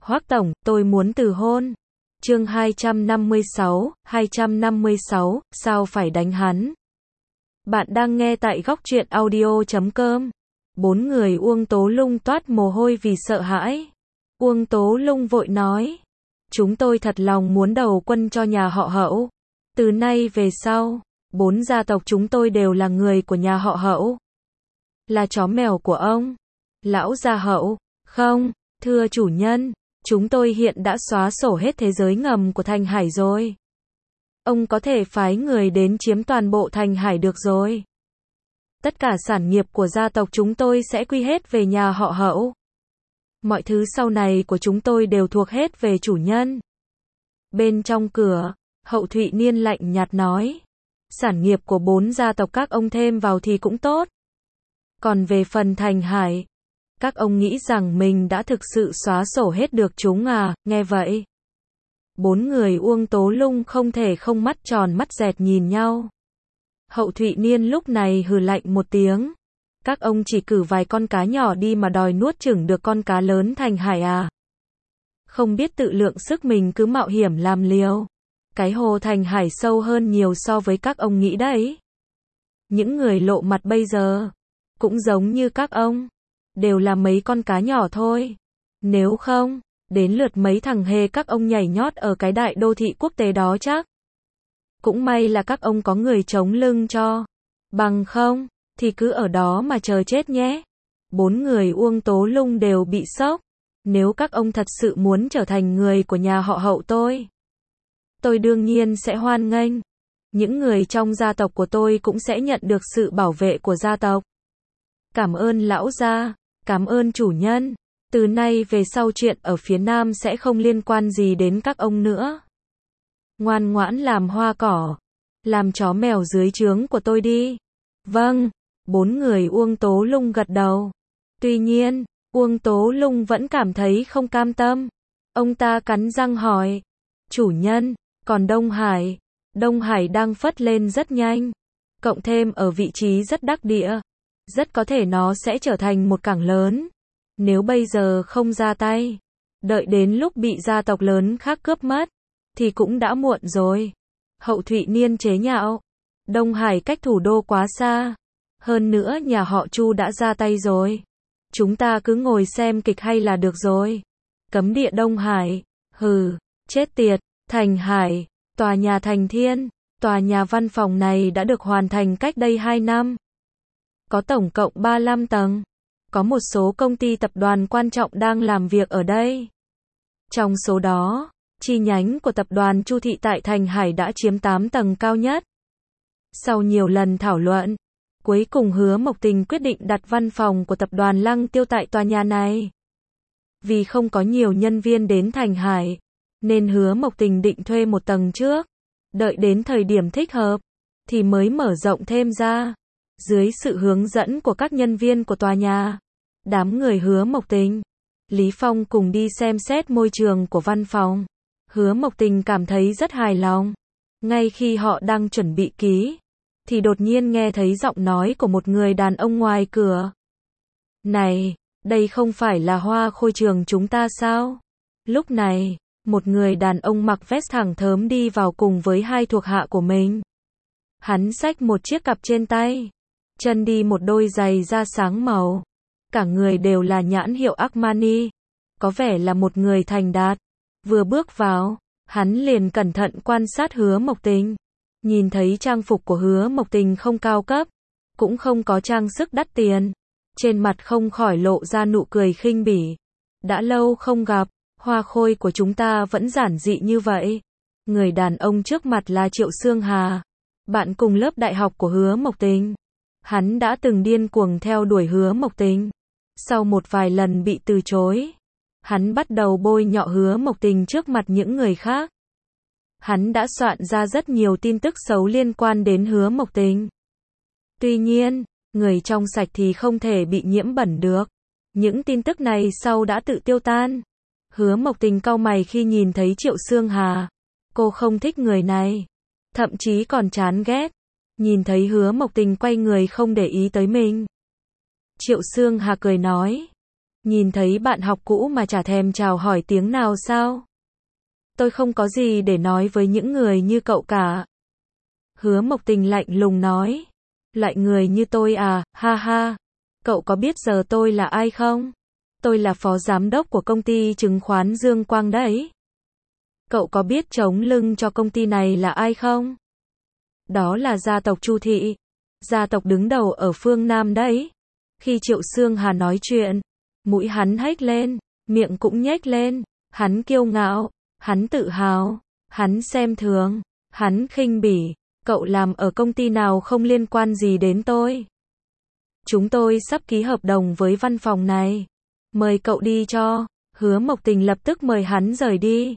Hoắc tổng, tôi muốn từ hôn. Chương 256, sao phải đánh hắn? Bạn đang nghe tại góc truyện audio.com. Bốn người Uông Tố Lung toát mồ hôi vì sợ hãi. Uông Tố Lung vội nói, chúng tôi thật lòng muốn đầu quân cho nhà họ Hậu. Từ nay về sau, 4 gia tộc chúng tôi đều là người của nhà họ Hậu. Là chó mèo của ông. Lão gia Hậu, không, thưa chủ nhân, chúng tôi hiện đã xóa sổ hết thế giới ngầm của Thành Hải rồi. Ông có thể phái người đến chiếm toàn bộ Thành Hải được rồi. Tất cả sản nghiệp của gia tộc chúng tôi sẽ quy hết về nhà họ Hậu. Mọi thứ sau này của chúng tôi đều thuộc hết về chủ nhân. Bên trong cửa, Hậu Thụy Niên lạnh nhạt nói, sản nghiệp của 4 gia tộc các ông thêm vào thì cũng tốt. Còn về phần Thành Hải, các ông nghĩ rằng mình đã thực sự xóa sổ hết được chúng à? Nghe vậy, 4 người Uông Tố Lung không thể không mắt tròn mắt dẹt nhìn nhau. Hậu Thụy Niên lúc này hừ lạnh một tiếng. Các ông chỉ cử vài con cá nhỏ đi mà đòi nuốt chửng được con cá lớn Thành Hải à? Không biết tự lượng sức mình cứ mạo hiểm làm liều. Cái hồ Thành Hải sâu hơn nhiều so với các ông nghĩ đấy. Những người lộ mặt bây giờ, cũng giống như các ông, đều là mấy con cá nhỏ thôi. Nếu không, đến lượt mấy thằng hề các ông nhảy nhót ở cái đại đô thị quốc tế đó chắc. Cũng may là các ông có người chống lưng cho. Bằng không, thì cứ ở đó mà chờ chết nhé. 4 người Uông Tố Lung đều bị sốc. Nếu các ông thật sự muốn trở thành người của nhà họ Hậu tôi đương nhiên sẽ hoan nghênh. Những người trong gia tộc của tôi cũng sẽ nhận được sự bảo vệ của gia tộc. Cảm ơn lão gia, cảm ơn chủ nhân. Từ nay về sau chuyện ở phía Nam sẽ không liên quan gì đến các ông nữa. Ngoan ngoãn làm hoa cỏ, làm chó mèo dưới trướng của tôi đi. Vâng, 4 người Uông Tố Lung gật đầu. Tuy nhiên, Uông Tố Lung vẫn cảm thấy không cam tâm. Ông ta cắn răng hỏi, chủ nhân, còn Đông Hải? Đông Hải đang phất lên rất nhanh, cộng thêm ở vị trí rất đắc địa. Rất có thể nó sẽ trở thành một cảng lớn. Nếu bây giờ không ra tay, đợi đến lúc bị gia tộc lớn khác cướp mất, thì cũng đã muộn rồi. Hậu Thụy Niên chế nhạo, Đông Hải cách thủ đô quá xa. Hơn nữa nhà họ Chu đã ra tay rồi. Chúng ta cứ ngồi xem kịch hay là được rồi. Cấm địa Đông Hải, hừ, chết tiệt. Thành Hải, tòa nhà Thành Thiên, tòa nhà văn phòng này đã được hoàn thành cách đây 2 năm. Có tổng cộng 35 tầng. Có một số công ty tập đoàn quan trọng đang làm việc ở đây. Trong số đó, chi nhánh của tập đoàn Chu Thị tại Thành Hải đã chiếm 8 tầng cao nhất. Sau nhiều lần thảo luận, cuối cùng Hứa Mộc Tình quyết định đặt văn phòng của tập đoàn Lăng Tiêu tại tòa nhà này. Vì không có nhiều nhân viên đến Thành Hải, nên Hứa Mộc Tình định thuê một tầng trước. Đợi đến thời điểm thích hợp, thì mới mở rộng thêm ra. Dưới sự hướng dẫn của các nhân viên của tòa nhà, đám người Hứa Mộc Tình, Lý Phong cùng đi xem xét môi trường của văn phòng. Hứa Mộc Tình cảm thấy rất hài lòng. Ngay khi họ đang chuẩn bị ký, thì đột nhiên nghe thấy giọng nói của một người đàn ông ngoài cửa. Này, đây không phải là Hoa Khôi trường chúng ta sao? Lúc này, một người đàn ông mặc vest thẳng thớm đi vào cùng với 2 thuộc hạ của mình. Hắn xách một chiếc cặp trên tay, chân đi một đôi giày da sáng màu. Cả người đều là nhãn hiệu Armani. Có vẻ là một người thành đạt. Vừa bước vào, hắn liền cẩn thận quan sát Hứa Mộc Tình. Nhìn thấy trang phục của Hứa Mộc Tình không cao cấp, cũng không có trang sức đắt tiền. Trên mặt không khỏi lộ ra nụ cười khinh bỉ. Đã lâu không gặp, Hoa Khôi của chúng ta vẫn giản dị như vậy. Người đàn ông trước mặt là Triệu Xương Hà, bạn cùng lớp đại học của Hứa Mộc Tình. Hắn đã từng điên cuồng theo đuổi Hứa Mộc Tình. Sau một vài lần bị từ chối, hắn bắt đầu bôi nhọ Hứa Mộc Tình trước mặt những người khác. Hắn đã soạn ra rất nhiều tin tức xấu liên quan đến Hứa Mộc Tình. Tuy nhiên, người trong sạch thì không thể bị nhiễm bẩn được. Những tin tức này sau đã tự tiêu tan. Hứa Mộc Tình cau mày khi nhìn thấy Triệu Xương Hà. Cô không thích người này, thậm chí còn chán ghét. Nhìn thấy Hứa Mộc Tình quay người không để ý tới mình, Triệu Xương Hà cười nói, Nhìn thấy bạn học cũ mà chả thèm chào hỏi tiếng nào sao? Tôi không có gì để nói với những người như cậu cả. Hứa Mộc Tình lạnh lùng nói. Loại người như tôi à, ha ha. Cậu có biết giờ tôi là ai không? Tôi là phó giám đốc của công ty chứng khoán Dương Quang đấy. Cậu có biết chống lưng cho công ty này là ai không? Đó là gia tộc Chu Thị. Gia tộc đứng đầu ở phương Nam đấy. Khi Triệu Xương Hà nói chuyện, mũi hắn hếch lên, miệng cũng nhếch lên. Hắn kiêu ngạo, hắn tự hào, hắn xem thường, hắn khinh bỉ. Cậu làm ở công ty nào không liên quan gì đến tôi. Chúng tôi sắp ký hợp đồng với văn phòng này. Mời cậu đi cho. Hứa Mộc Tình lập tức mời hắn rời đi.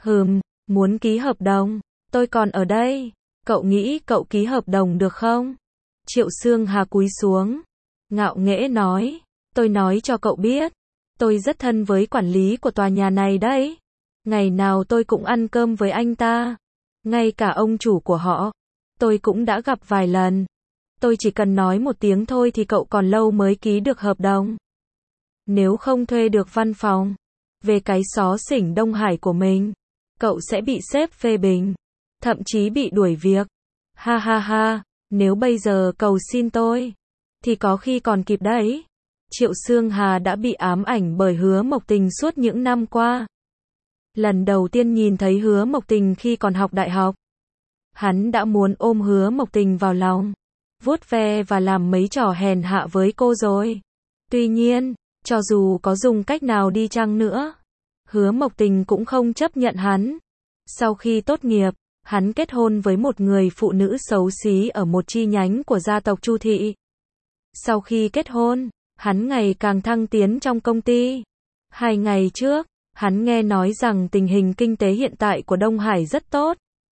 Muốn ký hợp đồng? Tôi còn ở đây. Cậu nghĩ cậu ký hợp đồng được không? Triệu Xương Hà cúi xuống. Ngạo nghễ nói. Tôi nói cho cậu biết. Tôi rất thân với quản lý của tòa nhà này đấy. Ngày nào tôi cũng ăn cơm với anh ta. Ngay cả ông chủ của họ. Tôi cũng đã gặp vài lần. Tôi chỉ cần nói một tiếng thôi thì cậu còn lâu mới ký được hợp đồng. Nếu không thuê được văn phòng, về cái xó xỉnh Đông Hải của mình, cậu sẽ bị sếp phê bình, thậm chí bị đuổi việc. Ha ha ha, nếu bây giờ cầu xin tôi, thì có khi còn kịp đấy. Triệu Xương Hà đã bị ám ảnh bởi Hứa Mộc Tình suốt những năm qua. Lần đầu tiên nhìn thấy Hứa Mộc Tình khi còn học đại học, hắn đã muốn ôm Hứa Mộc Tình vào lòng, vuốt ve và làm mấy trò hèn hạ với cô rồi. Tuy nhiên, cho dù có dùng cách nào đi chăng nữa, Hứa Mộc Tình cũng không chấp nhận hắn. Sau khi tốt nghiệp, hắn kết hôn với một người phụ nữ xấu xí ở một chi nhánh của gia tộc Chu Thị. Sau khi kết hôn, hắn ngày càng thăng tiến trong công ty. 2 ngày trước, hắn nghe nói rằng tình hình kinh tế hiện tại của Đông Hải rất tốt.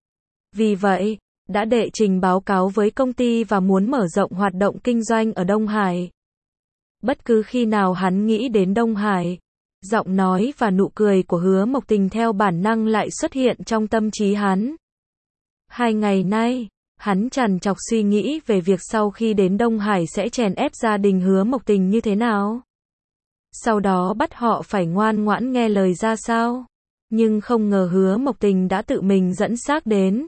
Vì vậy, đã đệ trình báo cáo với công ty và muốn mở rộng hoạt động kinh doanh ở Đông Hải. Bất cứ khi nào hắn nghĩ đến Đông Hải, giọng nói và nụ cười của Hứa Mộc Tình theo bản năng lại xuất hiện trong tâm trí hắn. 2 ngày nay, hắn trằn trọc suy nghĩ về việc sau khi đến Đông Hải sẽ chèn ép gia đình Hứa Mộc Tình như thế nào. Sau đó bắt họ phải ngoan ngoãn nghe lời ra sao. Nhưng không ngờ Hứa Mộc Tình đã tự mình dẫn xác đến.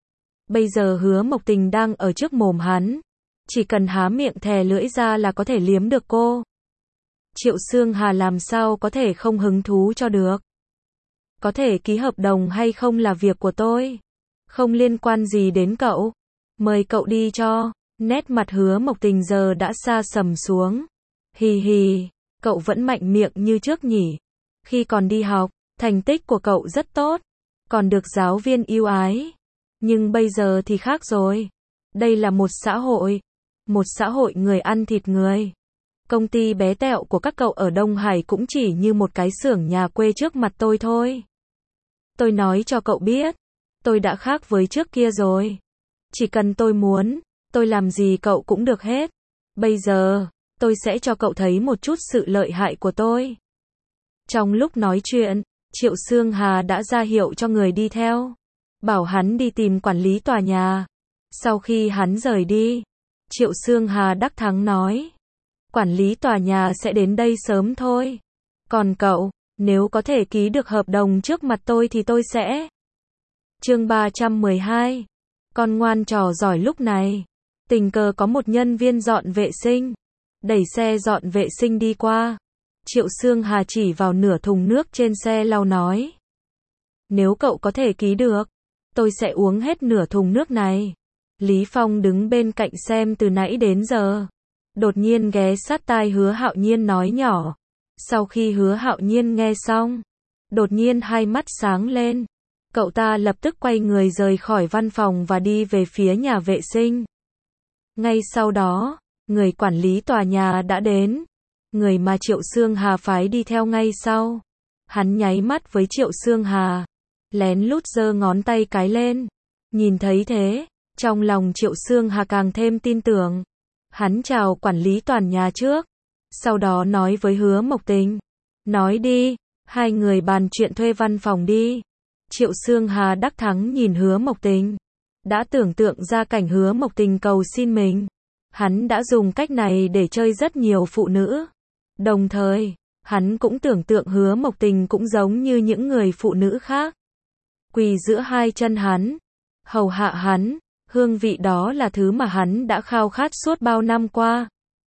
Bây giờ Hứa Mộc Tình đang ở trước mồm hắn. Chỉ cần há miệng thè lưỡi ra là có thể liếm được cô. Triệu Xương Hà làm sao có thể không hứng thú cho được. Có thể ký hợp đồng hay không là việc của tôi. Không liên quan gì đến cậu. Mời cậu đi cho. Nét mặt Hứa Mộc Tình giờ đã xa sầm xuống. Hì hì, cậu vẫn mạnh miệng như trước nhỉ. Khi còn đi học, thành tích của cậu rất tốt. Còn được giáo viên yêu ái. Nhưng bây giờ thì khác rồi. Đây là một xã hội. Một xã hội người ăn thịt người. Công ty bé tẹo của các cậu ở Đông Hải cũng chỉ như một cái xưởng nhà quê trước mặt tôi thôi. Tôi nói cho cậu biết. Tôi đã khác với trước kia rồi. Chỉ cần tôi muốn, tôi làm gì cậu cũng được hết. Bây giờ, tôi sẽ cho cậu thấy một chút sự lợi hại của tôi. Trong lúc nói chuyện, Triệu Xương Hà đã ra hiệu cho người đi theo. Bảo hắn đi tìm quản lý tòa nhà. Sau khi hắn rời đi, Triệu Xương Hà đắc thắng nói. Quản lý tòa nhà sẽ đến đây sớm thôi. Còn cậu, nếu có thể ký được hợp đồng trước mặt tôi thì tôi sẽ. Chương 312. Con ngoan trò giỏi. Lúc này, tình cờ có một nhân viên dọn vệ sinh. Đẩy xe dọn vệ sinh đi qua. Triệu Xương Hà chỉ vào nửa thùng nước trên xe lau nói. Nếu cậu có thể ký được, tôi sẽ uống hết nửa thùng nước này. Lý Phong đứng bên cạnh xem từ nãy đến giờ. Đột nhiên ghé sát tai Hứa Hạo Nhiên nói nhỏ. Sau khi Hứa Hạo Nhiên nghe xong, đột nhiên hai mắt sáng lên. Cậu ta lập tức quay người rời khỏi văn phòng và đi về phía nhà vệ sinh. Ngay sau đó, người quản lý tòa nhà đã đến. Người mà Triệu Xương Hà phái đi theo ngay sau. Hắn nháy mắt với Triệu Xương Hà, lén lút giơ ngón tay cái lên. Nhìn thấy thế, trong lòng Triệu Xương Hà càng thêm tin tưởng. Hắn chào quản lý tòa nhà trước, sau đó nói với Hứa Mộc Tình. Nói đi, hai người bàn chuyện thuê văn phòng đi. Triệu Xương Hà đắc thắng nhìn Hứa Mộc Tình. Đã tưởng tượng ra cảnh Hứa Mộc Tình cầu xin mình. Hắn đã dùng cách này để chơi rất nhiều phụ nữ. Đồng thời, Hắn cũng tưởng tượng Hứa Mộc Tình cũng giống như những người phụ nữ khác. Quỳ giữa hai chân hắn, hầu hạ hắn, hương vị đó là thứ mà hắn đã khao khát suốt bao năm qua.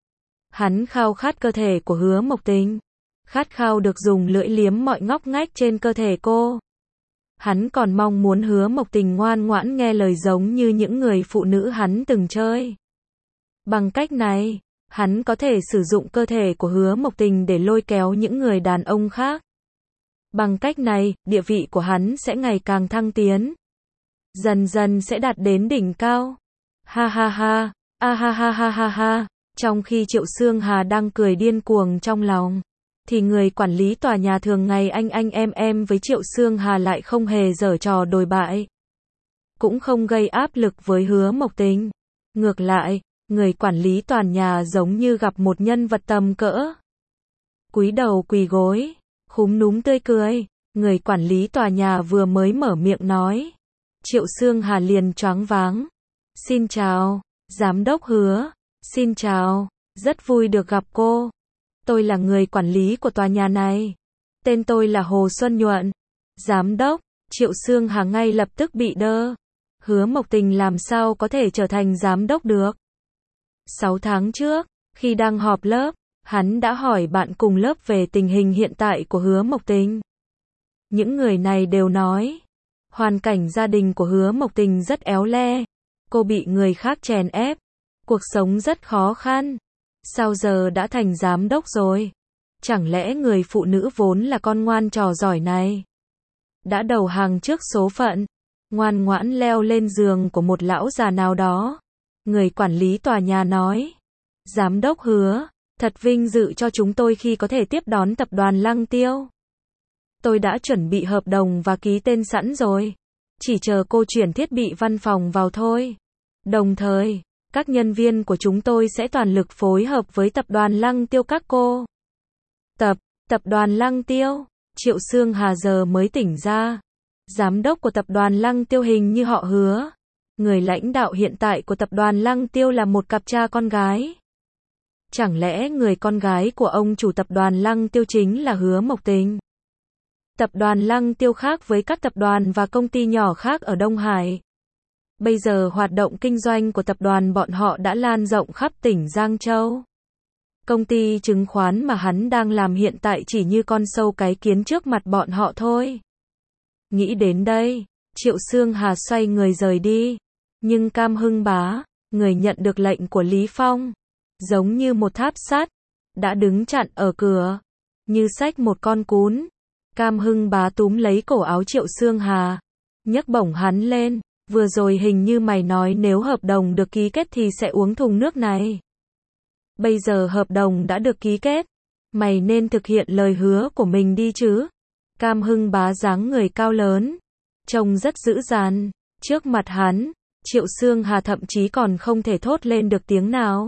Hắn khao khát cơ thể của Hứa Mộc Tình, khát khao được dùng lưỡi liếm mọi ngóc ngách trên cơ thể cô. Hắn còn mong muốn Hứa Mộc Tình ngoan ngoãn nghe lời giống như những người phụ nữ hắn từng chơi. Bằng cách này, hắn có thể sử dụng cơ thể của Hứa Mộc Tình để lôi kéo những người đàn ông khác. Bằng cách này, địa vị của hắn sẽ ngày càng thăng tiến. Dần dần sẽ đạt đến đỉnh cao. Ha ha ha, a ha ha ha ha ha. Trong khi Triệu Xương Hà đang cười điên cuồng trong lòng, thì người quản lý tòa nhà thường ngày anh em với Triệu Xương Hà lại không hề giở trò đồi bại. Cũng không gây áp lực với Hứa Mộc Tình. Ngược lại, người quản lý tòa nhà giống như gặp một nhân vật tầm cỡ. Cúi đầu quỳ gối, khúm núm tươi cười. Người quản lý tòa nhà vừa mới mở miệng nói, Triệu Xương Hà liền choáng váng. Xin chào, giám đốc Hứa. Xin chào, rất vui được gặp cô. Tôi là người quản lý của tòa nhà này. Tên tôi là Hồ Xuân Nhuận. Giám đốc, Triệu Xương Hà ngay lập tức bị đơ. Hứa Mộc Tình làm sao có thể trở thành giám đốc được? 6 tháng trước, khi đang họp lớp, hắn đã hỏi bạn cùng lớp về tình hình hiện tại của Hứa Mộc Tình. Những người này đều nói, hoàn cảnh gia đình của Hứa Mộc Tình rất éo le. Cô bị người khác chèn ép. Cuộc sống rất khó khăn. Sao giờ đã thành giám đốc rồi? Chẳng lẽ người phụ nữ vốn là con ngoan trò giỏi này đã đầu hàng trước số phận, ngoan ngoãn leo lên giường của một lão già nào đó? Người quản lý tòa nhà nói, giám đốc Hứa, thật vinh dự cho chúng tôi khi có thể tiếp đón tập đoàn Lăng Tiêu. Tôi đã chuẩn bị hợp đồng và ký tên sẵn rồi. Chỉ chờ cô chuyển thiết bị văn phòng vào thôi. Đồng thời, các nhân viên của chúng tôi sẽ toàn lực phối hợp với tập đoàn Lăng Tiêu các cô. Tập đoàn Lăng Tiêu, Triệu Xương Hà giờ mới tỉnh ra. Giám đốc của tập đoàn Lăng Tiêu hình như họ Hứa. Người lãnh đạo hiện tại của tập đoàn Lăng Tiêu là một cặp cha con gái. Chẳng lẽ người con gái của ông chủ tập đoàn Lăng Tiêu chính là Hứa Mộc Tình? Tập đoàn Lăng Tiêu khác với các tập đoàn và công ty nhỏ khác ở Đông Hải. Bây giờ hoạt động kinh doanh của tập đoàn bọn họ đã lan rộng khắp tỉnh Giang Châu. Công ty chứng khoán mà hắn đang làm hiện tại chỉ như con sâu cái kiến trước mặt bọn họ thôi. Nghĩ đến đây, Triệu Xương Hà xoay người rời đi. Nhưng Cam Hưng Bá, người nhận được lệnh của Lý Phong, giống như một tháp sắt, đã đứng chặn ở cửa, như xách một con cún. Cam Hưng Bá túm lấy cổ áo Triệu Xương Hà, nhấc bổng hắn lên. Vừa rồi hình như mày nói nếu hợp đồng được ký kết thì sẽ uống thùng nước này. Bây giờ hợp đồng đã được ký kết, mày nên thực hiện lời hứa của mình đi chứ. Cam Hưng Bá dáng người cao lớn, trông rất dữ dằn. Trước mặt hắn, Triệu Xương Hà thậm chí còn không thể thốt lên được tiếng nào.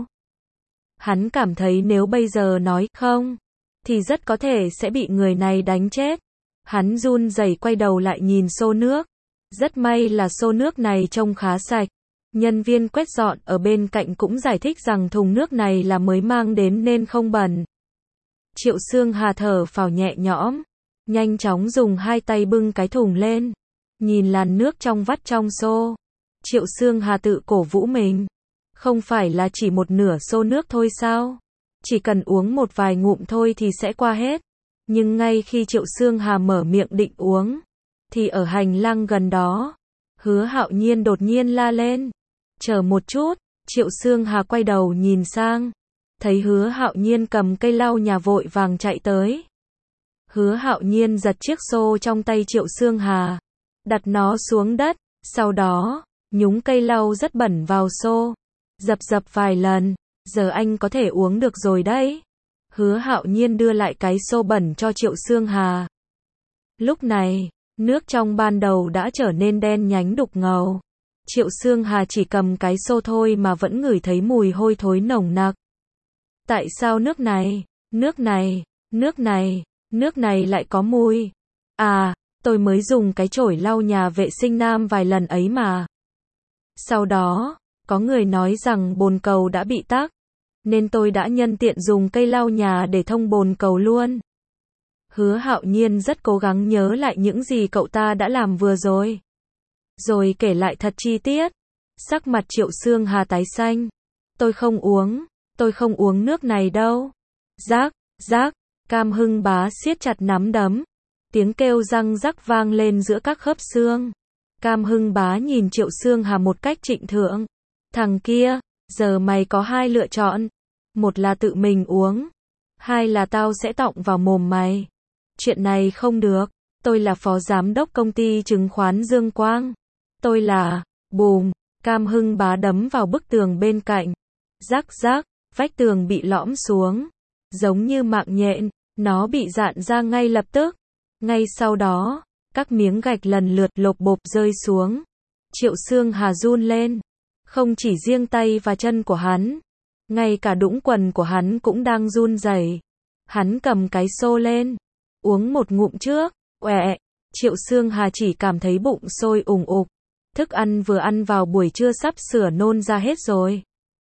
Hắn cảm thấy nếu bây giờ nói không, thì rất có thể sẽ bị người này đánh chết. Hắn run rẩy quay đầu lại nhìn xô nước. Rất may là xô nước này trông khá sạch. Nhân viên quét dọn ở bên cạnh cũng giải thích rằng thùng nước này là mới mang đến nên không bẩn. Triệu Xương Hà thở phào nhẹ nhõm, nhanh chóng dùng hai tay bưng cái thùng lên, nhìn làn nước trong vắt trong xô. Triệu Xương Hà tự cổ vũ mình, không phải là chỉ một nửa xô nước thôi sao? Chỉ cần uống một vài ngụm thôi thì sẽ qua hết. Nhưng ngay khi Triệu Xương Hà mở miệng định uống, thì ở hành lang gần đó, Hứa Hạo Nhiên đột nhiên la lên. Chờ một chút. Triệu Xương Hà quay đầu nhìn sang, thấy Hứa Hạo Nhiên cầm cây lau nhà vội vàng chạy tới. Hứa Hạo Nhiên giật chiếc xô trong tay Triệu Xương Hà, đặt nó xuống đất, sau đó nhúng cây lau rất bẩn vào xô, dập dập vài lần. Giờ anh có thể uống được rồi đấy. Hứa Hạo Nhiên đưa lại cái xô bẩn cho Triệu Xương Hà. Lúc này, nước trong ban đầu đã trở nên đen nhánh đục ngầu. Triệu Xương Hà chỉ cầm cái xô thôi mà vẫn ngửi thấy mùi hôi thối nồng nặc. Tại sao nước này lại có mùi? À, tôi mới dùng cái chổi lau nhà vệ sinh nam vài lần ấy mà. Sau đó, có người nói rằng bồn cầu đã bị tắc, nên tôi đã nhân tiện dùng cây lau nhà để thông bồn cầu luôn. Hứa Hạo Nhiên rất cố gắng nhớ lại những gì cậu ta đã làm vừa rồi. Rồi kể lại thật chi tiết. Sắc mặt Triệu Xương Hà tái xanh. Tôi không uống nước này đâu. Rác, rác, Cam Hưng Bá siết chặt nắm đấm. Tiếng kêu răng rắc vang lên giữa các khớp xương. Cam Hưng Bá nhìn Triệu Xương Hà một cách trịnh thượng. Thằng kia, giờ mày có hai lựa chọn. Một là tự mình uống. Hai là tao sẽ tọng vào mồm mày. Chuyện này không được. Tôi là phó giám đốc công ty chứng khoán Dương Quang. Tôi là... Bùm. Cam Hưng Bá đấm vào bức tường bên cạnh. Rắc rắc, vách tường bị lõm xuống. Giống như mạng nhện, nó bị rạn ra ngay lập tức. Ngay sau đó, các miếng gạch lần lượt lộp bộp rơi xuống. Triệu Xương Hà run lên. Không chỉ riêng tay và chân của hắn, ngay cả đũng quần của hắn cũng đang run rẩy. Hắn cầm cái xô lên, uống một ngụm trước. Oẹ, Triệu Xương Hà chỉ cảm thấy bụng sôi ủng ục. Thức ăn vừa ăn vào buổi trưa sắp sửa nôn ra hết rồi.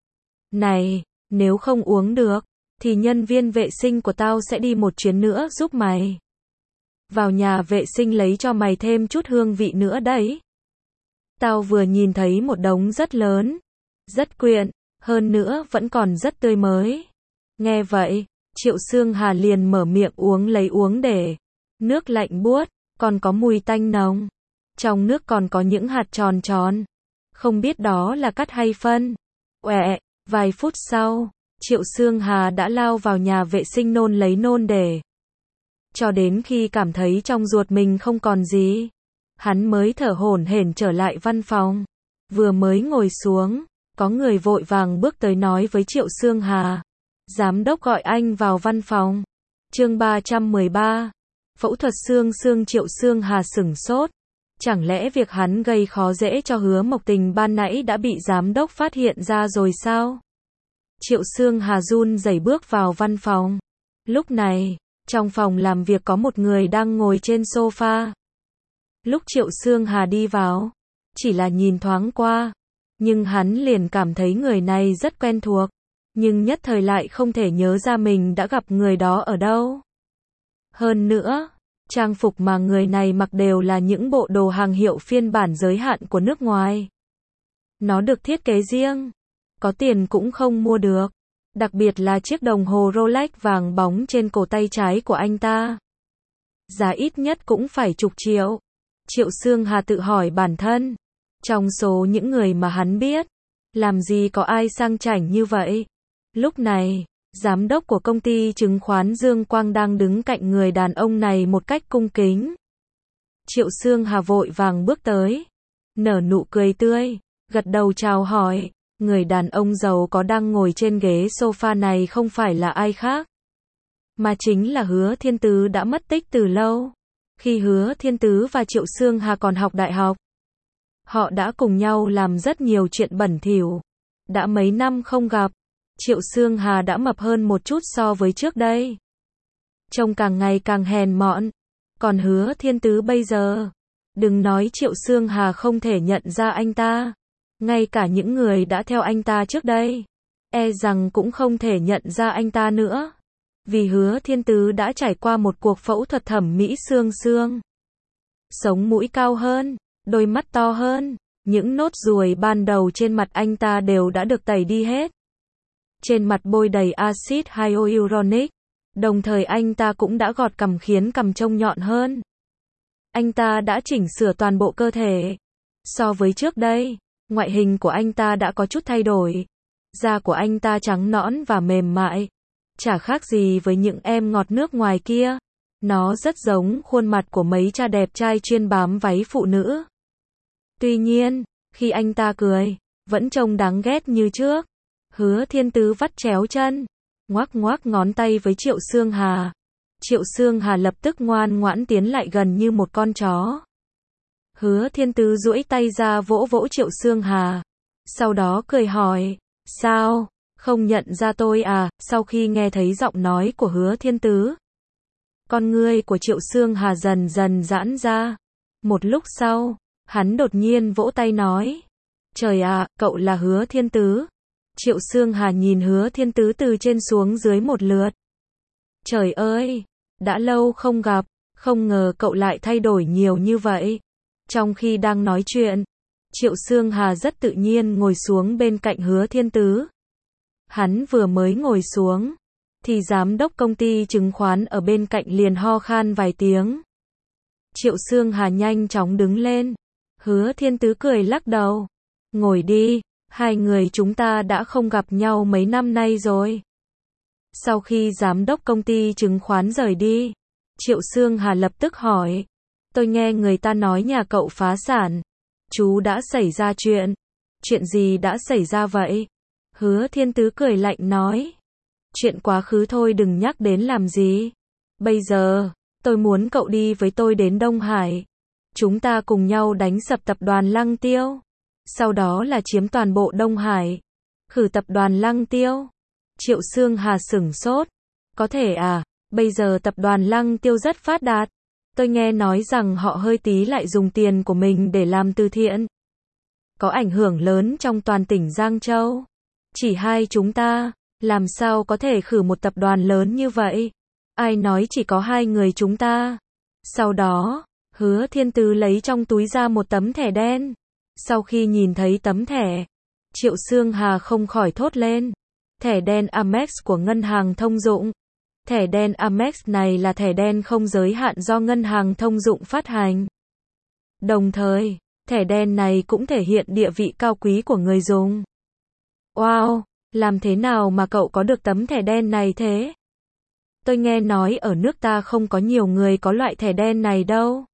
Này, nếu không uống được, thì nhân viên vệ sinh của tao sẽ đi một chuyến nữa giúp mày. Vào nhà vệ sinh lấy cho mày thêm chút hương vị nữa đấy. Tao vừa nhìn thấy một đống rất lớn, rất quyện, hơn nữa vẫn còn rất tươi mới. Nghe vậy, Triệu Xương Hà liền mở miệng uống để. Nước lạnh buốt, còn có mùi tanh nồng. Trong nước còn có những hạt tròn tròn. Không biết đó là cát hay phân. Oẹ, vài phút sau, Triệu Xương Hà đã lao vào nhà vệ sinh nôn để. Cho đến khi cảm thấy trong ruột mình không còn gì, hắn mới thở hổn hển trở lại văn phòng. Vừa mới ngồi xuống, có người vội vàng bước tới nói với Triệu Xương Hà. Giám đốc gọi anh vào văn phòng. Chương 313. Phẫu thuật xương. Triệu Xương Hà sửng sốt. Chẳng lẽ việc hắn gây khó dễ cho Hứa Mộc Tình ban nãy đã bị giám đốc phát hiện ra rồi sao? Triệu Xương Hà run rẩy bước vào văn phòng. Lúc này, trong phòng làm việc có một người đang ngồi trên sofa. Lúc Triệu Xương Hà đi vào, chỉ là nhìn thoáng qua, nhưng hắn liền cảm thấy người này rất quen thuộc, nhưng nhất thời lại không thể nhớ ra mình đã gặp người đó ở đâu. Hơn nữa, trang phục mà người này mặc đều là những bộ đồ hàng hiệu phiên bản giới hạn của nước ngoài. Nó được thiết kế riêng, có tiền cũng không mua được. Đặc biệt là chiếc đồng hồ Rolex vàng bóng trên cổ tay trái của anh ta. Giá ít nhất cũng phải chục triệu. Triệu Xương Hà tự hỏi bản thân. Trong số những người mà hắn biết, làm gì có ai sang chảnh như vậy. Lúc này, giám đốc của công ty chứng khoán Dương Quang đang đứng cạnh người đàn ông này một cách cung kính. Triệu Xương Hà vội vàng bước tới, nở nụ cười tươi, gật đầu chào hỏi. Người đàn ông giàu có đang ngồi trên ghế sofa này không phải là ai khác, mà chính là Hứa Thiên Tứ đã mất tích từ lâu. Khi Hứa Thiên Tứ và Triệu Xương Hà còn học đại học, họ đã cùng nhau làm rất nhiều chuyện bẩn thỉu. Đã mấy năm không gặp, Triệu Xương Hà đã mập hơn một chút so với trước đây. Trông càng ngày càng hèn mọn. Còn Hứa Thiên Tứ bây giờ, đừng nói Triệu Xương Hà không thể nhận ra anh ta, ngay cả những người đã theo anh ta trước đây, e rằng cũng không thể nhận ra anh ta nữa. Vì Hứa Thiên Tứ đã trải qua một cuộc phẫu thuật thẩm mỹ xương. Sống mũi cao hơn, đôi mắt to hơn, những nốt ruồi ban đầu trên mặt anh ta đều đã được tẩy đi hết. Trên mặt bôi đầy axit hyaluronic, đồng thời anh ta cũng đã gọt cằm khiến cằm trông nhọn hơn. Anh ta đã chỉnh sửa toàn bộ cơ thể. So với trước đây, ngoại hình của anh ta đã có chút thay đổi. Da của anh ta trắng nõn và mềm mại, chả khác gì với những em ngọt nước ngoài kia. Nó rất giống khuôn mặt của mấy cha đẹp trai chuyên bám váy phụ nữ. Tuy nhiên, khi anh ta cười, vẫn trông đáng ghét như trước. Hứa Thiên Tứ vắt chéo chân, ngoắc ngón tay với Triệu Xương Hà. Triệu Xương Hà lập tức ngoan ngoãn tiến lại gần như một con chó. Hứa Thiên Tứ duỗi tay ra vỗ vỗ Triệu Xương Hà. Sau đó cười hỏi, sao, không nhận ra tôi à? Sau khi nghe thấy giọng nói của Hứa Thiên Tứ, con ngươi của Triệu Xương Hà dần dần giãn ra. Một lúc sau, hắn đột nhiên vỗ tay nói, trời ạ, cậu là Hứa Thiên Tứ. Triệu Xương Hà nhìn Hứa Thiên Tứ từ trên xuống dưới một lượt. Trời ơi, đã lâu không gặp, không ngờ cậu lại thay đổi nhiều như vậy. Trong khi đang nói chuyện, Triệu Xương Hà rất tự nhiên ngồi xuống bên cạnh Hứa Thiên Tứ. Hắn vừa mới ngồi xuống, thì giám đốc công ty chứng khoán ở bên cạnh liền ho khan vài tiếng. Triệu Xương Hà nhanh chóng đứng lên. Hứa Thiên Tứ cười lắc đầu. Ngồi đi, hai người chúng ta đã không gặp nhau mấy năm nay rồi. Sau khi giám đốc công ty chứng khoán rời đi, Triệu Xương Hà lập tức hỏi. Tôi nghe người ta nói nhà cậu phá sản. Chú đã xảy ra chuyện. Chuyện gì đã xảy ra vậy? Hứa Thiên Tứ cười lạnh nói. Chuyện quá khứ thôi đừng nhắc đến làm gì. Bây giờ, tôi muốn cậu đi với tôi đến Đông Hải. Chúng ta cùng nhau đánh sập tập đoàn Lăng Tiêu. Sau đó là chiếm toàn bộ Đông Hải. Khử tập đoàn Lăng Tiêu. Triệu Xương Hà sửng sốt. Có thể à, bây giờ tập đoàn Lăng Tiêu rất phát đạt. Tôi nghe nói rằng họ hơi tí lại dùng tiền của mình để làm từ thiện. Có ảnh hưởng lớn trong toàn tỉnh Giang Châu. Chỉ hai chúng ta, làm sao có thể khử một tập đoàn lớn như vậy? Ai nói chỉ có hai người chúng ta? Sau đó, Hứa Thiên Tứ lấy trong túi ra một tấm thẻ đen. Sau khi nhìn thấy tấm thẻ, Triệu Xương Hà không khỏi thốt lên. Thẻ đen Amex của ngân hàng thông dụng. Thẻ đen Amex này là thẻ đen không giới hạn do ngân hàng thông dụng phát hành. Đồng thời, thẻ đen này cũng thể hiện địa vị cao quý của người dùng. Wow, làm thế nào mà cậu có được tấm thẻ đen này thế? Tôi nghe nói ở nước ta không có nhiều người có loại thẻ đen này đâu.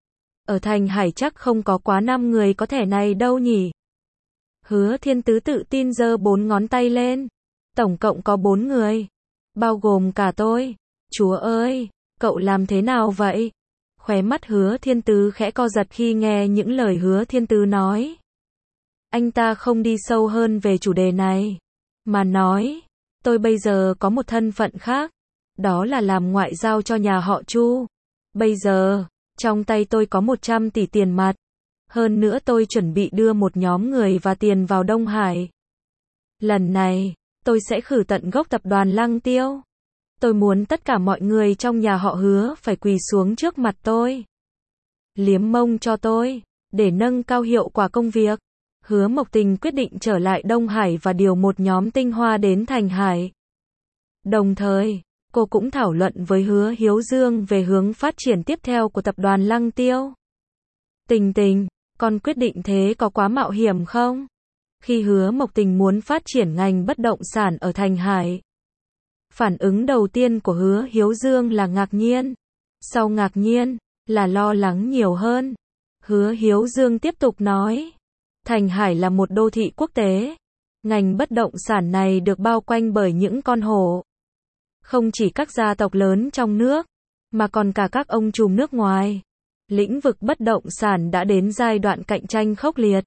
Ở Thành Hải chắc không có quá 5 người có thẻ này đâu nhỉ? Hứa Thiên Tứ tự tin giơ 4 ngón tay lên. Tổng cộng có 4 người. Bao gồm cả tôi. Chúa ơi, cậu làm thế nào vậy? Khóe mắt Hứa Thiên Tứ khẽ co giật khi nghe những lời Hứa Thiên Tứ nói. Anh ta không đi sâu hơn về chủ đề này, mà nói, tôi bây giờ có một thân phận khác, đó là làm ngoại giao cho nhà họ Chu. Bây giờ, trong tay tôi có 100 tỷ tiền mặt. Hơn nữa tôi chuẩn bị đưa một nhóm người và tiền vào Đông Hải. Lần này, tôi sẽ khử tận gốc tập đoàn Lăng Tiêu. Tôi muốn tất cả mọi người trong nhà họ Hứa phải quỳ xuống trước mặt tôi. Liếm mông cho tôi, để nâng cao hiệu quả công việc. Hứa Mộc Tình quyết định trở lại Đông Hải và điều một nhóm tinh hoa đến Thành Hải. Đồng thời, cô cũng thảo luận với Hứa Hiếu Dương về hướng phát triển tiếp theo của tập đoàn Lăng Tiêu. Tình Tình, con quyết định thế có quá mạo hiểm không? Khi Hứa Mộc Tình muốn phát triển ngành bất động sản ở Thành Hải, phản ứng đầu tiên của Hứa Hiếu Dương là ngạc nhiên. Sau ngạc nhiên, là lo lắng nhiều hơn. Hứa Hiếu Dương tiếp tục nói. Thành Hải là một đô thị quốc tế. Ngành bất động sản này được bao quanh bởi những con hổ. Không chỉ các gia tộc lớn trong nước, mà còn cả các ông trùm nước ngoài. Lĩnh vực bất động sản đã đến giai đoạn cạnh tranh khốc liệt.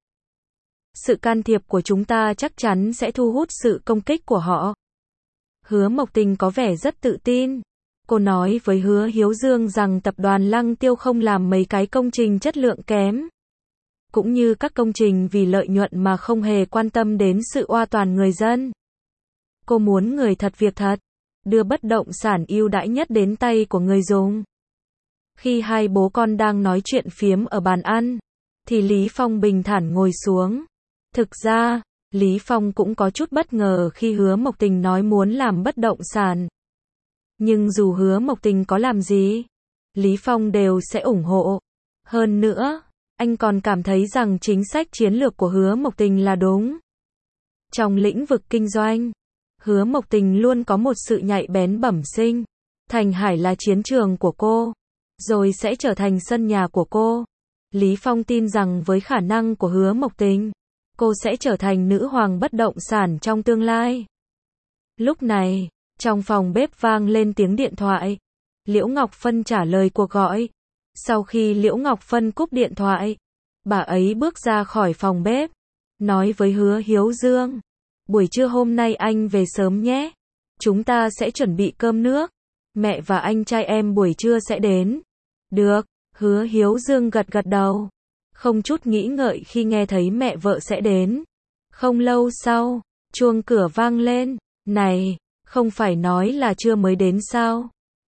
Sự can thiệp của chúng ta chắc chắn sẽ thu hút sự công kích của họ. Hứa Mộc Tình có vẻ rất tự tin. Cô nói với Hứa Hiếu Dương rằng tập đoàn Lăng Tiêu không làm mấy cái công trình chất lượng kém. Cũng như các công trình vì lợi nhuận mà không hề quan tâm đến sự oa toàn người dân. Cô muốn người thật việc thật, đưa bất động sản ưu đãi nhất đến tay của người dùng. Khi hai bố con đang nói chuyện phiếm ở bàn ăn, thì Lý Phong bình thản ngồi xuống. Thực ra, Lý Phong cũng có chút bất ngờ khi Hứa Mộc Tình nói muốn làm bất động sản. Nhưng dù Hứa Mộc Tình có làm gì, Lý Phong đều sẽ ủng hộ. Hơn nữa, anh còn cảm thấy rằng chính sách chiến lược của Hứa Mộc Tình là đúng. Trong lĩnh vực kinh doanh, Hứa Mộc Tình luôn có một sự nhạy bén bẩm sinh. Thành Hải là chiến trường của cô, rồi sẽ trở thành sân nhà của cô. Lý Phong tin rằng với khả năng của Hứa Mộc Tình, cô sẽ trở thành nữ hoàng bất động sản trong tương lai. Lúc này, trong phòng bếp vang lên tiếng điện thoại. Liễu Ngọc Phân trả lời cuộc gọi. Sau khi Liễu Ngọc Phân cúp điện thoại, bà ấy bước ra khỏi phòng bếp, nói với Hứa Hiếu Dương. Buổi trưa hôm nay anh về sớm nhé. Chúng ta sẽ chuẩn bị cơm nước. Mẹ và anh trai em buổi trưa sẽ đến. Được, Hứa Hiếu Dương gật gật đầu. Không chút nghĩ ngợi khi nghe thấy mẹ vợ sẽ đến. Không lâu sau, chuông cửa vang lên. Này, không phải nói là trưa mới đến sao?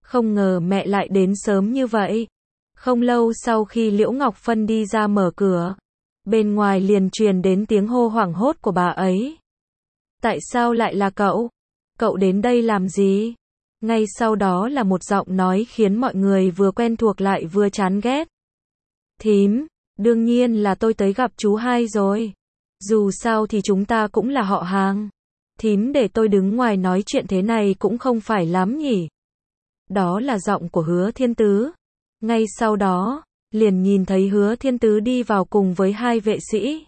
Không ngờ mẹ lại đến sớm như vậy. Không lâu sau khi Liễu Ngọc Phân đi ra mở cửa, bên ngoài liền truyền đến tiếng hô hoảng hốt của bà ấy. Tại sao lại là cậu? Cậu đến đây làm gì? Ngay sau đó là một giọng nói khiến mọi người vừa quen thuộc lại vừa chán ghét. Thím, đương nhiên là tôi tới gặp chú hai rồi. Dù sao thì chúng ta cũng là họ hàng. Thím để tôi đứng ngoài nói chuyện thế này cũng không phải lắm nhỉ. Đó là giọng của Hứa Thiên Tứ. Ngay sau đó, liền nhìn thấy Hứa Thiên Tứ đi vào cùng với hai vệ sĩ.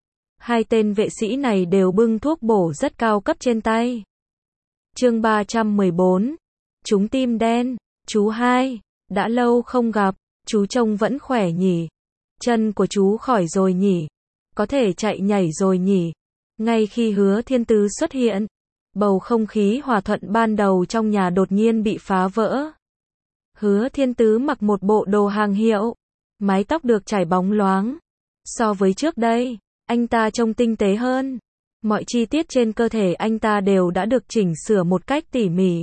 Hai tên vệ sĩ này đều bưng thuốc bổ rất cao cấp trên tay. Chương 314. Chúng tim đen. Chú hai, đã lâu không gặp, chú trông vẫn khỏe nhỉ? Chân của chú khỏi rồi nhỉ? Có thể chạy nhảy rồi nhỉ? Ngay khi Hứa Thiên Tứ xuất hiện, bầu không khí hòa thuận ban đầu trong nhà đột nhiên bị phá vỡ. Hứa Thiên Tứ mặc một bộ đồ hàng hiệu, mái tóc được chải bóng loáng. So với trước đây, anh ta trông tinh tế hơn. Mọi chi tiết trên cơ thể anh ta đều đã được chỉnh sửa một cách tỉ mỉ.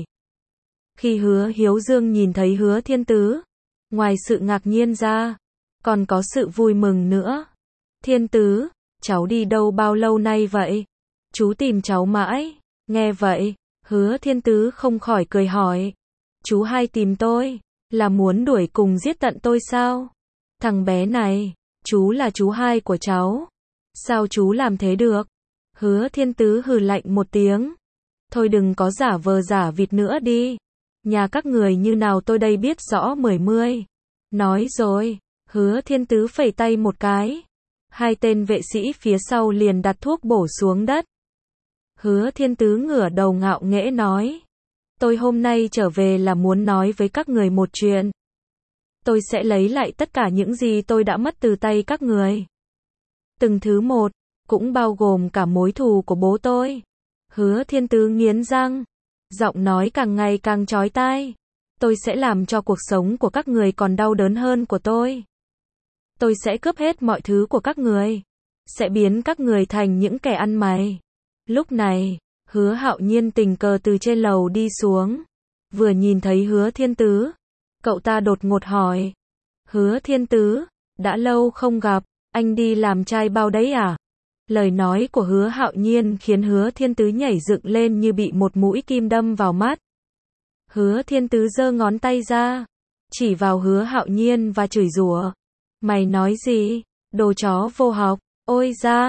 Khi Hứa Hiếu Dương nhìn thấy Hứa Thiên Tứ, ngoài sự ngạc nhiên ra, còn có sự vui mừng nữa. Thiên Tứ, cháu đi đâu bao lâu nay vậy? Chú tìm cháu mãi. Nghe vậy, Hứa Thiên Tứ không khỏi cười hỏi. Chú hai tìm tôi, là muốn đuổi cùng giết tận tôi sao? Thằng bé này, chú là chú hai của cháu. Sao chú làm thế được? Hứa Thiên Tứ hừ lạnh một tiếng. Thôi đừng có giả vờ giả vịt nữa đi. Nhà các người như nào tôi đây biết rõ mười mươi. Nói rồi, Hứa Thiên Tứ phẩy tay một cái. Hai tên vệ sĩ phía sau liền đặt thuốc bổ xuống đất. Hứa Thiên Tứ ngửa đầu ngạo nghễ nói. Tôi hôm nay trở về là muốn nói với các người một chuyện. Tôi sẽ lấy lại tất cả những gì tôi đã mất từ tay các người. Từng thứ một, cũng bao gồm cả mối thù của bố tôi. Hứa Thiên Tứ nghiến răng, giọng nói càng ngày càng chói tai. Tôi sẽ làm cho cuộc sống của các người còn đau đớn hơn của tôi. Tôi sẽ cướp hết mọi thứ của các người. Sẽ biến các người thành những kẻ ăn mày. Lúc này, Hứa Hạo Nhiên tình cờ từ trên lầu đi xuống. Vừa nhìn thấy Hứa Thiên Tứ, cậu ta đột ngột hỏi. Hứa Thiên Tứ, đã lâu không gặp, anh đi làm trai bao đấy à? Lời nói của Hứa Hạo Nhiên khiến Hứa Thiên Tứ nhảy dựng lên như bị một mũi kim đâm vào mắt. Hứa Thiên Tứ giơ ngón tay ra, chỉ vào Hứa Hạo Nhiên và chửi rủa. Mày nói gì? Đồ chó vô học, ôi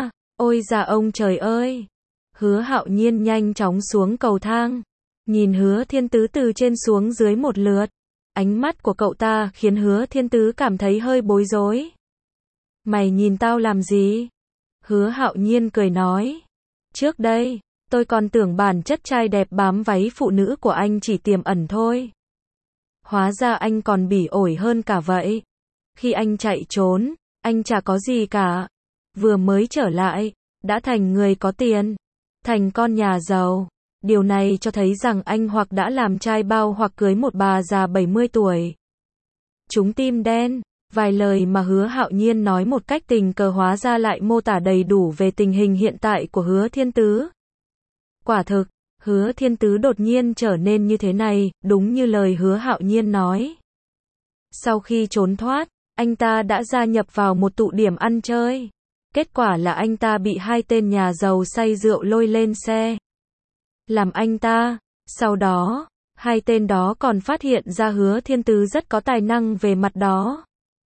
da ông trời ơi. Hứa Hạo Nhiên nhanh chóng xuống cầu thang, nhìn Hứa Thiên Tứ từ trên xuống dưới một lượt. Ánh mắt của cậu ta khiến Hứa Thiên Tứ cảm thấy hơi bối rối. Mày nhìn tao làm gì? Hứa Hạo Nhiên cười nói. Trước đây, tôi còn tưởng bản chất trai đẹp bám váy phụ nữ của anh chỉ tiềm ẩn thôi. Hóa ra anh còn bỉ ổi hơn cả vậy. Khi anh chạy trốn, anh chả có gì cả. Vừa mới trở lại, đã thành người có tiền, thành con nhà giàu. Điều này cho thấy rằng anh hoặc đã làm trai bao hoặc cưới một bà già 70 tuổi. Chúng tim đen. Vài lời mà Hứa Hạo Nhiên nói một cách tình cờ hóa ra lại mô tả đầy đủ về tình hình hiện tại của Hứa Thiên Tứ. Quả thực, Hứa Thiên Tứ đột nhiên trở nên như thế này, đúng như lời Hứa Hạo Nhiên nói. Sau khi trốn thoát, anh ta đã gia nhập vào một tụ điểm ăn chơi. Kết quả là anh ta bị hai tên nhà giàu say rượu lôi lên xe. Làm anh ta. Sau đó, hai tên đó còn phát hiện ra Hứa Thiên Tứ rất có tài năng về mặt đó.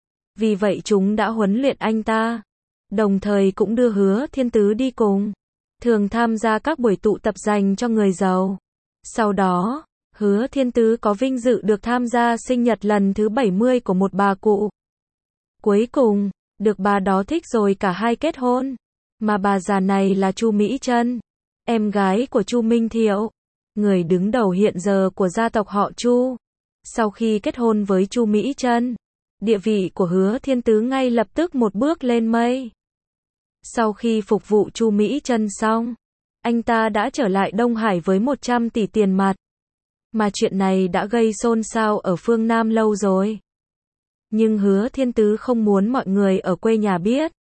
Vì vậy chúng đã huấn luyện anh ta, đồng thời cũng đưa Hứa Thiên Tứ đi cùng, thường tham gia các buổi tụ tập dành cho người giàu. Sau đó, Hứa Thiên Tứ có vinh dự được tham gia sinh nhật lần thứ 70 của một bà cụ. Cuối cùng, được bà đó thích rồi cả hai kết hôn. Mà bà già này là Chu Mỹ Trân, em gái của Chu Minh Thiệu, người đứng đầu hiện giờ của gia tộc họ Chu. Sau khi kết hôn với Chu Mỹ Trân, địa vị của Hứa Thiên Tứ ngay lập tức một bước lên mây. Sau khi phục vụ Chu Mỹ Trân xong, anh ta đã trở lại Đông Hải với 100 tỷ tiền mặt. Mà chuyện này đã gây xôn xao ở phương Nam lâu rồi. Nhưng Hứa Thiên Tứ không muốn mọi người ở quê nhà biết.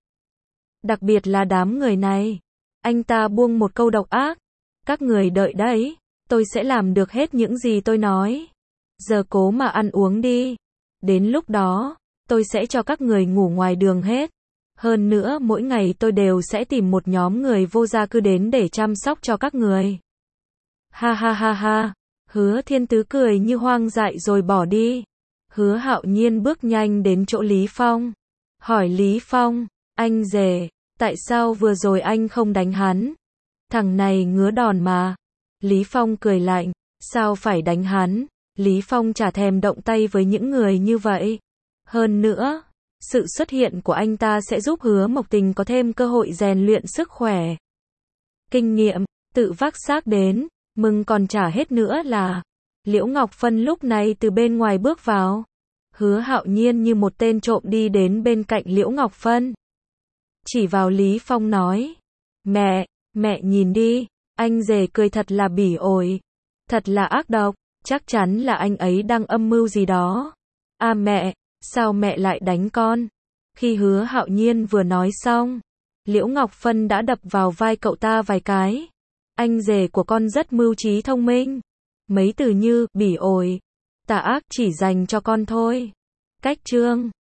Đặc biệt là đám người này. Anh ta buông một câu độc ác. Các người đợi đấy, tôi sẽ làm được hết những gì tôi nói. giờ cố mà ăn uống đi. Đến lúc đó, tôi sẽ cho các người ngủ ngoài đường hết. Hơn nữa mỗi ngày tôi đều sẽ tìm một nhóm người vô gia cư đến để chăm sóc cho các người. Ha ha ha ha, Hứa Thiên Tứ cười như hoang dại rồi bỏ đi. Hứa Hạo Nhiên bước nhanh đến chỗ Lý Phong. Hỏi Lý Phong, anh rể, tại sao vừa rồi anh không đánh hắn? Thằng này ngứa đòn mà. Lý Phong cười lạnh, sao phải đánh hắn? Lý Phong chả thèm động tay với những người như vậy. Hơn nữa, sự xuất hiện của anh ta sẽ giúp Hứa Mộc Tình có thêm cơ hội rèn luyện sức khỏe. Kinh nghiệm, tự vác xác đến, mừng còn chả hết nữa là. Liễu Ngọc Phân lúc này từ bên ngoài bước vào. Hứa Hạo Nhiên như một tên trộm đi đến bên cạnh Liễu Ngọc Phân. Chỉ vào Lý Phong nói, mẹ nhìn đi, anh rể cười thật là bỉ ổi, thật là ác độc, chắc chắn là anh ấy đang âm mưu gì đó. À mẹ, sao mẹ lại đánh con? Khi Hứa Hạo Nhiên vừa nói xong, Liễu Ngọc Phân đã đập vào vai cậu ta vài cái. Anh rể của con rất mưu trí thông minh. Mấy từ như bỉ ổi, tà ác chỉ dành cho con thôi. Cách chương